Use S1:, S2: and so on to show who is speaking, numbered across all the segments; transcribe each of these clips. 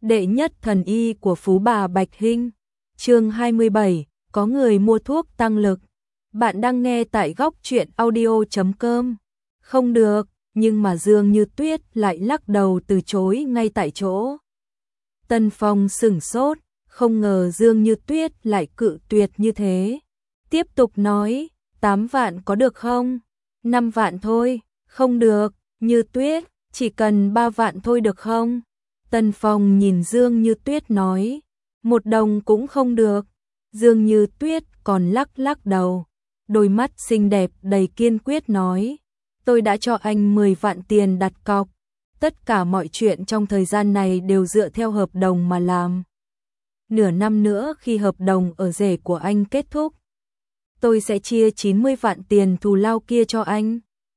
S1: Đệ nhất thần y của Phú Bà Bạch Hinh. Chương 27, có người mua thuốc tăng lực. Bạn đang nghe tại góc truyện audio.com. Không được, nhưng mà Dương Như Tuyết lại lắc đầu từ chối ngay tại chỗ. Tân Phong sửng sốt, không ngờ Dương Như Tuyết lại cự tuyệt như thế. Tiếp tục nói, 8 vạn có được không? 5 vạn thôi, không được, Như Tuyết, chỉ cần 3 vạn thôi được không? Tân Phong nhìn Dương Như Tuyết nói, 1 đồng cũng không được. Dương Như Tuyết còn lắc lắc đầu, đôi mắt xinh đẹp đầy kiên quyết nói, tôi đã cho anh 10 vạn tiền đặt cọc. Tất cả mọi chuyện trong thời gian này đều dựa theo hợp đồng mà làm. Nửa năm nữa khi hợp đồng ở rể của anh kết thúc, tôi sẽ chia 90 vạn tiền thù lao kia cho anh.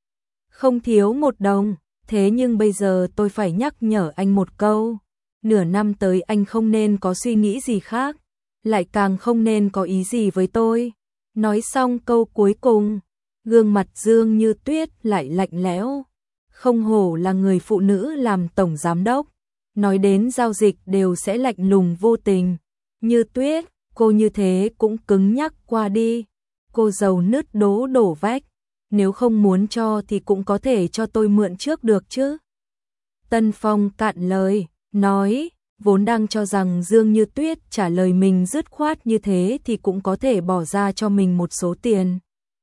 S1: Không thiếu 1 đồng, thế nhưng bây giờ tôi phải nhắc nhở anh một câu. Nửa năm tới anh không nên có suy nghĩ gì khác, lại càng không nên có ý gì với tôi. Nói xong câu cuối cùng, gương mặt Dương Như Tuyết lại lạnh lẽo. Không hổ là người phụ nữ làm tổng giám đốc, nói đến giao dịch đều sẽ lạnh lùng vô tình. Như Tuyết, cô như thế cũng cứng nhắc qua đi. Cô giàu nứt đổ vách, nếu không muốn cho thì cũng có thể cho tôi mượn trước được chứ. Tân Phong cạn lời, nói, vốn đang cho rằng Dương Như Tuyết trả lời mình dứt khoát như thế thì cũng có thể bỏ ra cho mình một số tiền.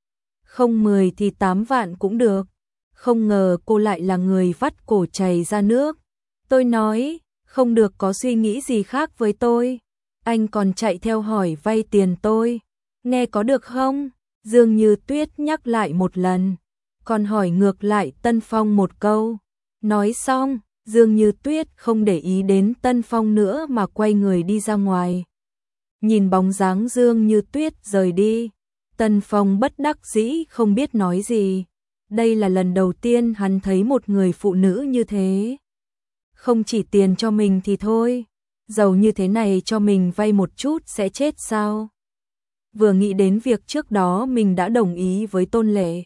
S1: Không 10 thì 8 vạn cũng được. Không ngờ cô lại là người vắt cổ chảy ra nước. Tôi nói, không được có suy nghĩ gì khác với tôi. Anh còn chạy theo hỏi vay tiền tôi. Nghe có được không? Dương Như Tuyết nhắc lại một lần. Còn hỏi ngược lại Tân Phong một câu. Nói xong, Dương Như Tuyết không để ý đến Tân Phong nữa mà quay người đi ra ngoài. Nhìn bóng dáng Dương Như Tuyết rời đi, Tân Phong bất đắc dĩ không biết nói gì. Đây là lần đầu tiên hắn thấy một người phụ nữ như thế. Không chỉ tiền cho mình thì thôi, giàu như thế này cho mình vay một chút sẽ chết sao? Vừa nghĩ đến việc trước đó mình đã đồng ý với Tôn Lệ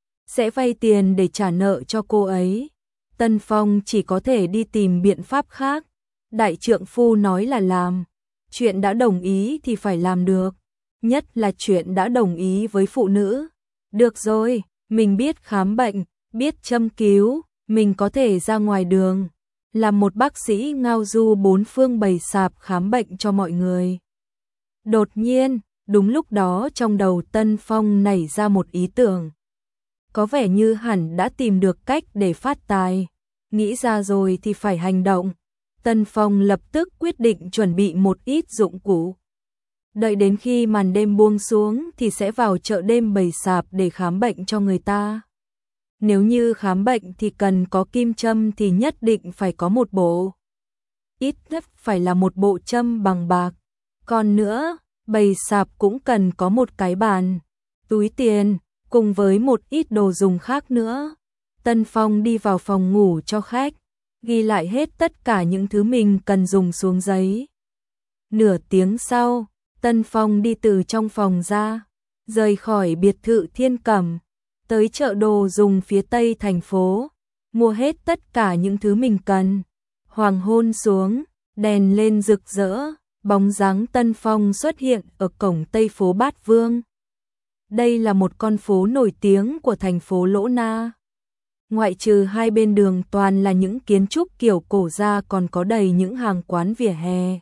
S1: sẽ vay tiền để trả nợ cho cô ấy, Tân Phong chỉ có thể đi tìm biện pháp khác. Đại trượng phu nói là làm, chuyện đã đồng ý thì phải làm được, nhất là chuyện đã đồng ý với phụ nữ. Được rồi, mình biết khám bệnh, biết châm cứu, mình có thể ra ngoài đường, làm một bác sĩ ngao du 4 phương bày sạp khám bệnh cho mọi người. Đột nhiên, đúng lúc đó trong đầu Tân Phong nảy ra một ý tưởng. Có vẻ như hẳn đã tìm được cách để phát tài. Nghĩ ra rồi thì phải hành động. Tân Phong lập tức quyết định chuẩn bị một ít dụng cụ. Đợi đến khi màn đêm buông xuống thì sẽ vào chợ đêm bày sạp để khám bệnh cho người ta. Nếu như khám bệnh thì cần có kim châm thì nhất định phải có một bộ. Ít nhất phải là một bộ châm bằng bạc. Còn nữa, bày sạp cũng cần có một cái bàn, túi tiền, cùng với một ít đồ dùng khác nữa. Tân Phong đi vào phòng ngủ cho khách, ghi lại hết tất cả những thứ mình cần dùng xuống giấy. Nửa tiếng sau, Tân Phong đi từ trong phòng ra, rời khỏi biệt thự Thiên Cẩm, tới chợ đồ dùng phía tây thành phố, mua hết tất cả những thứ mình cần. Hoàng hôn xuống, đèn lên rực rỡ, bóng dáng Tân Phong xuất hiện ở cổng Tây phố Bát Vương. Đây là một con phố nổi tiếng của thành phố Lỗ Na. Ngoại trừ hai bên đường toàn là những kiến trúc kiểu cổ ra còn có đầy những hàng quán vỉa hè.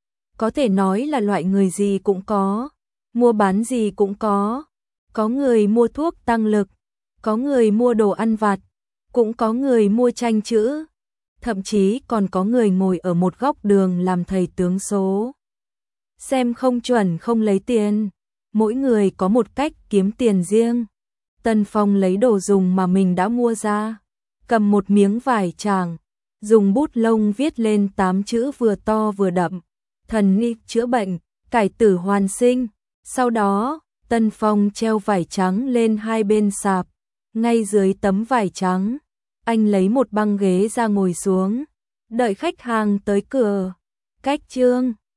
S1: Có thể nói là loại người gì cũng có, mua bán gì cũng có. Có người mua thuốc tăng lực, có người mua đồ ăn vặt, cũng có người mua tranh chữ. Thậm chí còn có người ngồi ở một góc đường làm thầy tướng số. Xem không chuẩn không lấy tiền. Mỗi người có một cách kiếm tiền riêng. Tân Phong lấy đồ dùng mà mình đã mua ra, cầm một miếng vải tràng, dùng bút lông viết lên 8 chữ vừa to vừa đậm: thần y chữa bệnh, cải tử hoàn sinh. Sau đó, Tân Phong treo vải trắng lên hai bên sạp. Ngay dưới tấm vải trắng, anh lấy một băng ghế ra ngồi xuống, đợi khách hàng tới cửa. Cách chương